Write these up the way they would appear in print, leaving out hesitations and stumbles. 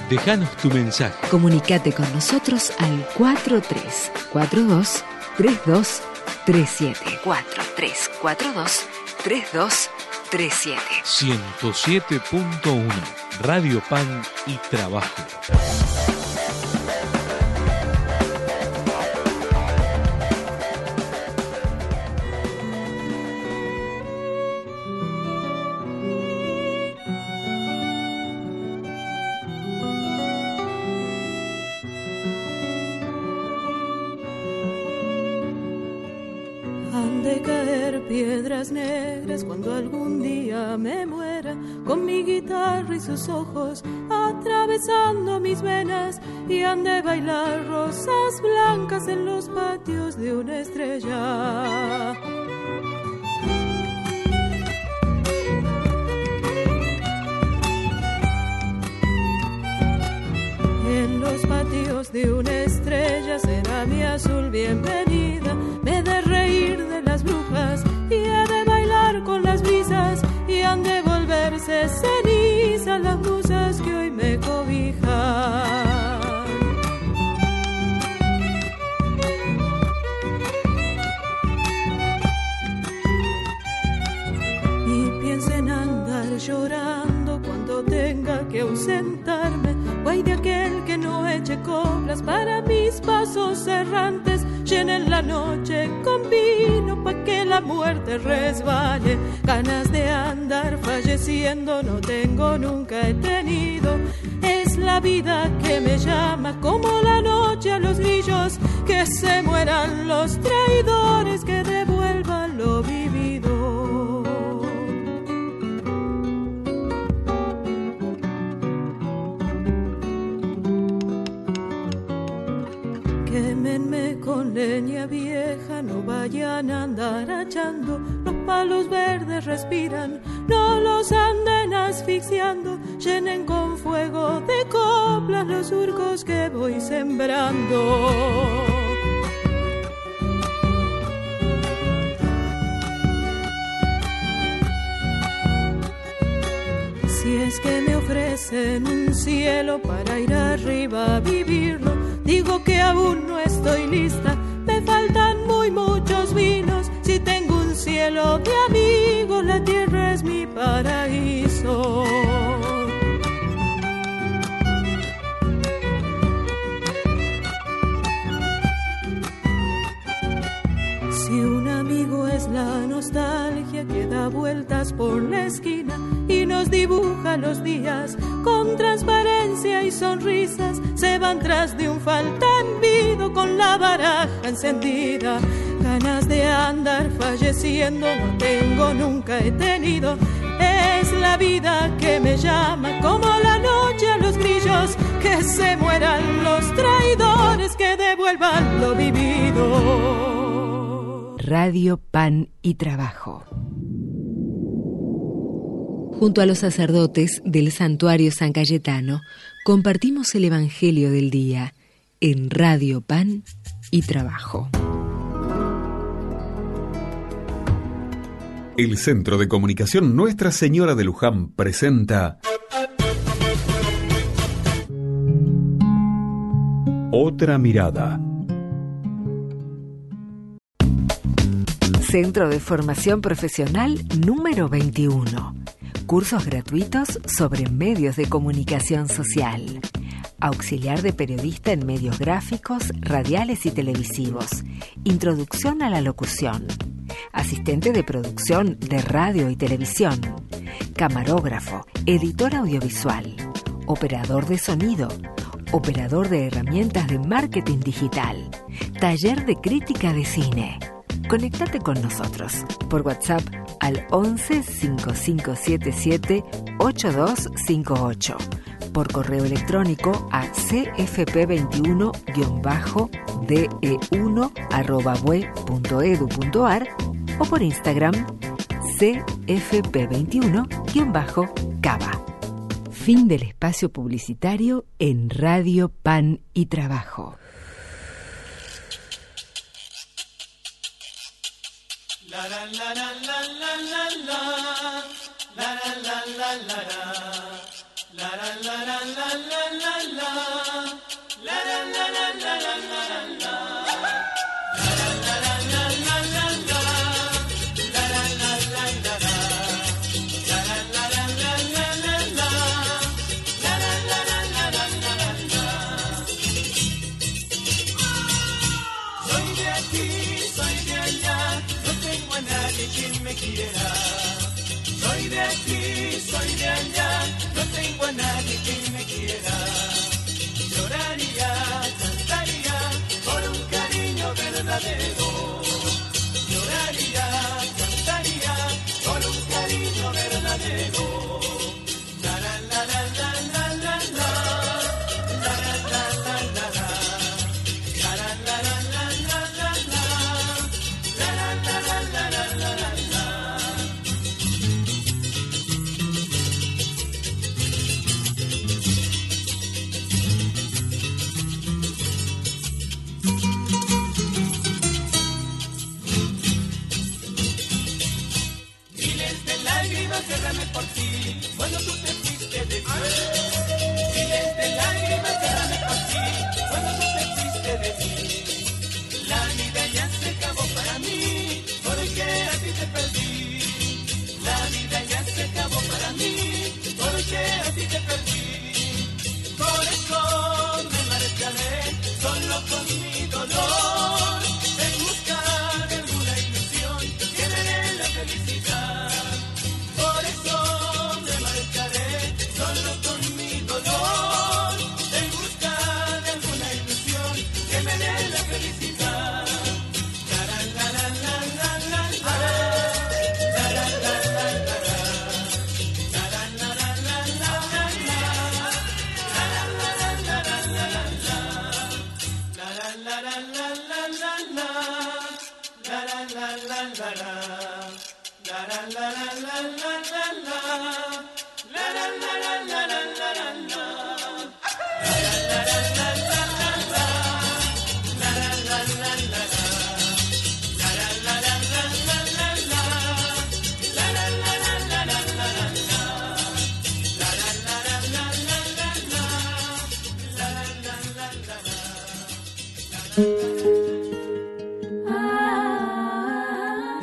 Déjanos tu mensaje. Comunicate con nosotros al 4342-3237. 4342-3237. 107.1 Radio Pan y Trabajo. Han de caer piedras negras cuando algún día me muera, con mi guitarra y sus ojos atravesando mis venas, y han de bailar rosas blancas en los patios de una estrella. En los patios de una estrella será mi azul bienvenida. Me he de reír de las brujas y he de bailar con las brisas, y han de volverse cenizas las musas que hoy me cobijan. Y pienso en andar llorando cuando tenga que ausentarme. Guay de aquel que no eche coplas para mis pasos errantes. Llenen la noche con vino pa' que la muerte resbale. Ganas de andar falleciendo no tengo, nunca he tenido. Es la vida que me llama, como la noche a los grillos. Que se mueran los traidores, que devuelvan lo vivido. Quémenme con leña vieja, no vayan a andar achando. Los palos verdes respiran, no los anden asfixiando. Llenen con fuego de coplas los surcos que voy sembrando. Si es que me ofrecen un cielo para ir arriba a vivirlo, digo que aún no estoy lista, me faltan muchos vinos. Si tengo un cielo de amigos, la tierra es mi paraíso. Si un amigo es la nostalgia que da vueltas por la esquina y nos dibuja los días con transparencia y sonrisas, se van tras de un faltanvido con la baraja encendida. Ganas de andar falleciendo no tengo, nunca he tenido. Es la vida que me llama, como la noche a los grillos. Que se mueran los traidores, que devuelvan lo vivido. Radio Pan y Trabajo. Junto a los sacerdotes del Santuario San Cayetano, compartimos el Evangelio del Día en Radio Pan y Trabajo. El Centro de Comunicación Nuestra Señora de Luján presenta Otra Mirada. Centro de Formación Profesional número 21. Cursos gratuitos sobre medios de comunicación social. Auxiliar de periodista en medios gráficos, radiales y televisivos. Introducción a la locución. Asistente de producción de radio y televisión. Camarógrafo, editor audiovisual. Operador de sonido. Operador de herramientas de marketing digital. Taller de crítica de cine. Conéctate con nosotros por WhatsApp al 11 5577 8258, por correo electrónico a cfp21-de1@bue.edu.ar o por Instagram cfp21-cava. Fin del espacio publicitario en Radio Pan y Trabajo. La la la la la la la la la la la la la la la la la la la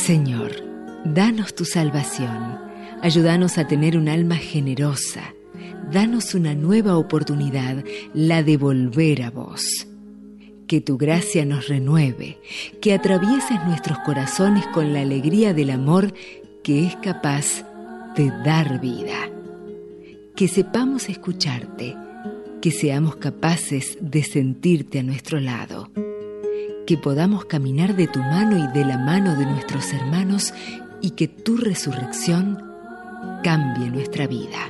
Señor, danos tu salvación, ayúdanos a tener un alma generosa, danos una nueva oportunidad, la de volver a vos. Que tu gracia nos renueve, que atravieses nuestros corazones con la alegría del amor que es capaz de dar vida. Que sepamos escucharte, que seamos capaces de sentirte a nuestro lado. Que podamos caminar de tu mano y de la mano de nuestros hermanos y que tu resurrección cambie nuestra vida.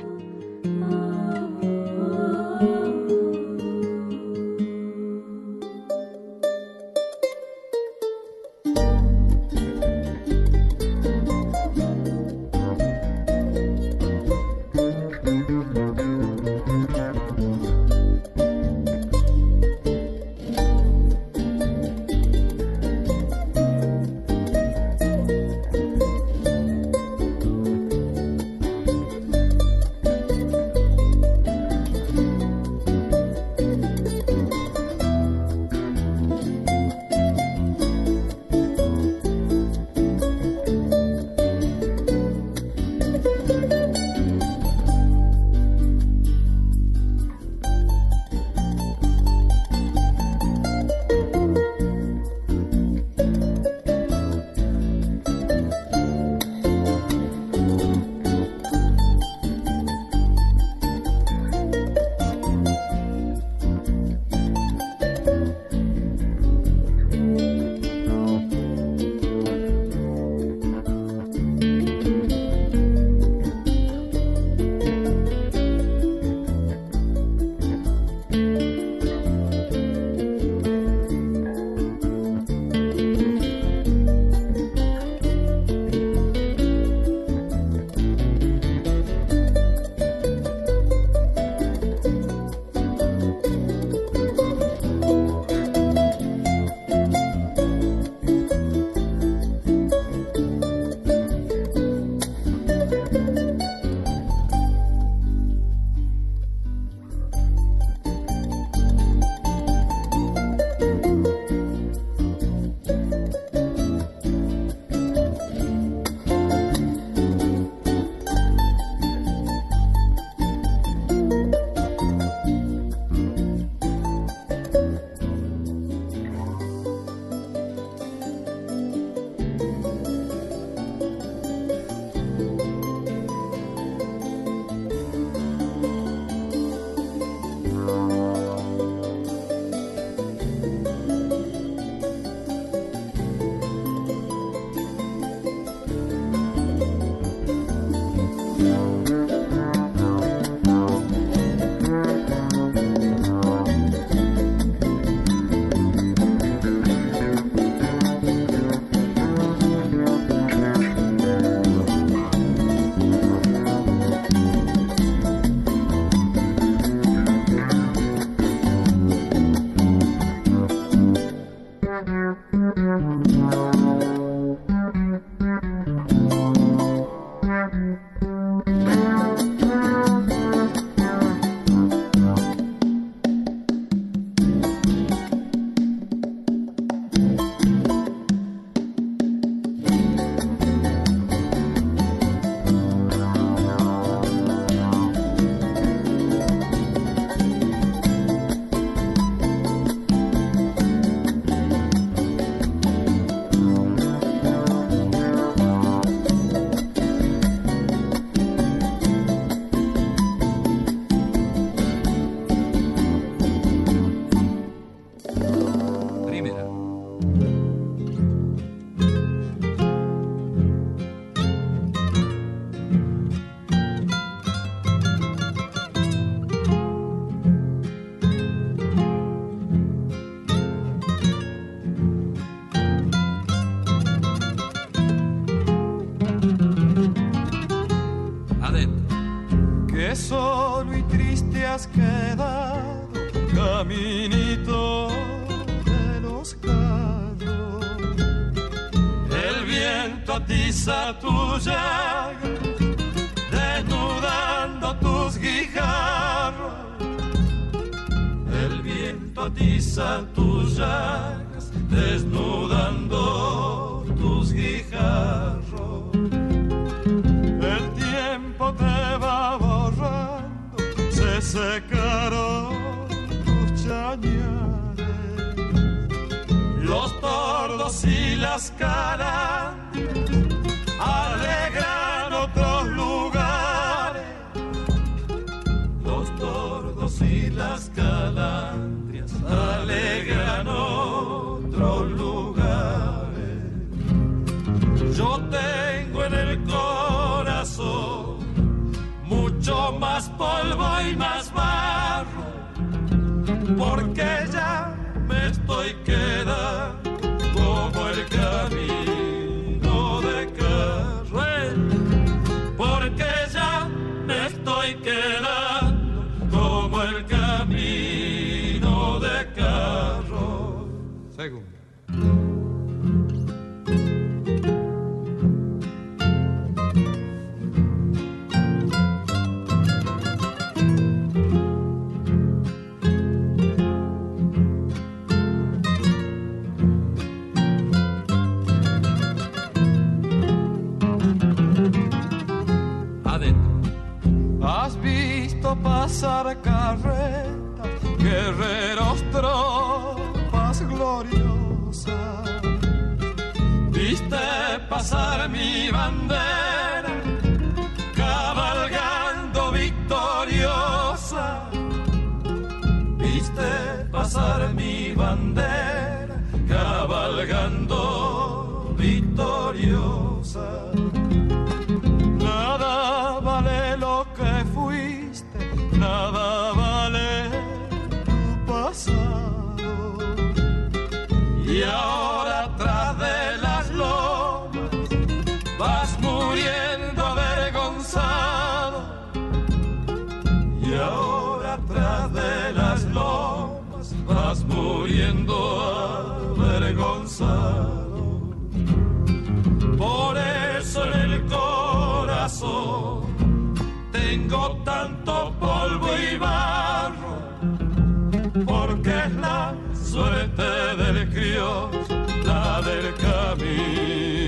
que solo y triste has quedado, caminito de los cabros. El viento atiza tu llaga, desnudando tus guijarros. El viento atiza tus llagas, desnudando tus guijarros. jarro. El tiempo te va borrando, se secaron tus chañares. Los tordos y las calandrias alegran otros lugares. Los tordos y las calandrias alegran otros lugares. Yo tengo en el corazón mucho más polvo y más barro, porque ya me estoy quedando como el camino de Carruel, porque ya me estoy quedando como el camino de Carruel. Segundo. Has visto pasar carretas, guerreros, tropas gloriosas. Viste pasar mi bandera, cabalgando victoriosa. Viste pasar mi bandera, cabalgando victoriosa. Nada vale lo que fuiste, nada vale tu pasado. Y ahora tras de las lomas vas muriendo avergonzado. Y ahora tras de las lomas vas muriendo avergonzado. Por eso en el corazón tengo tanto polvo y barro, porque es la suerte del criollo, la del camino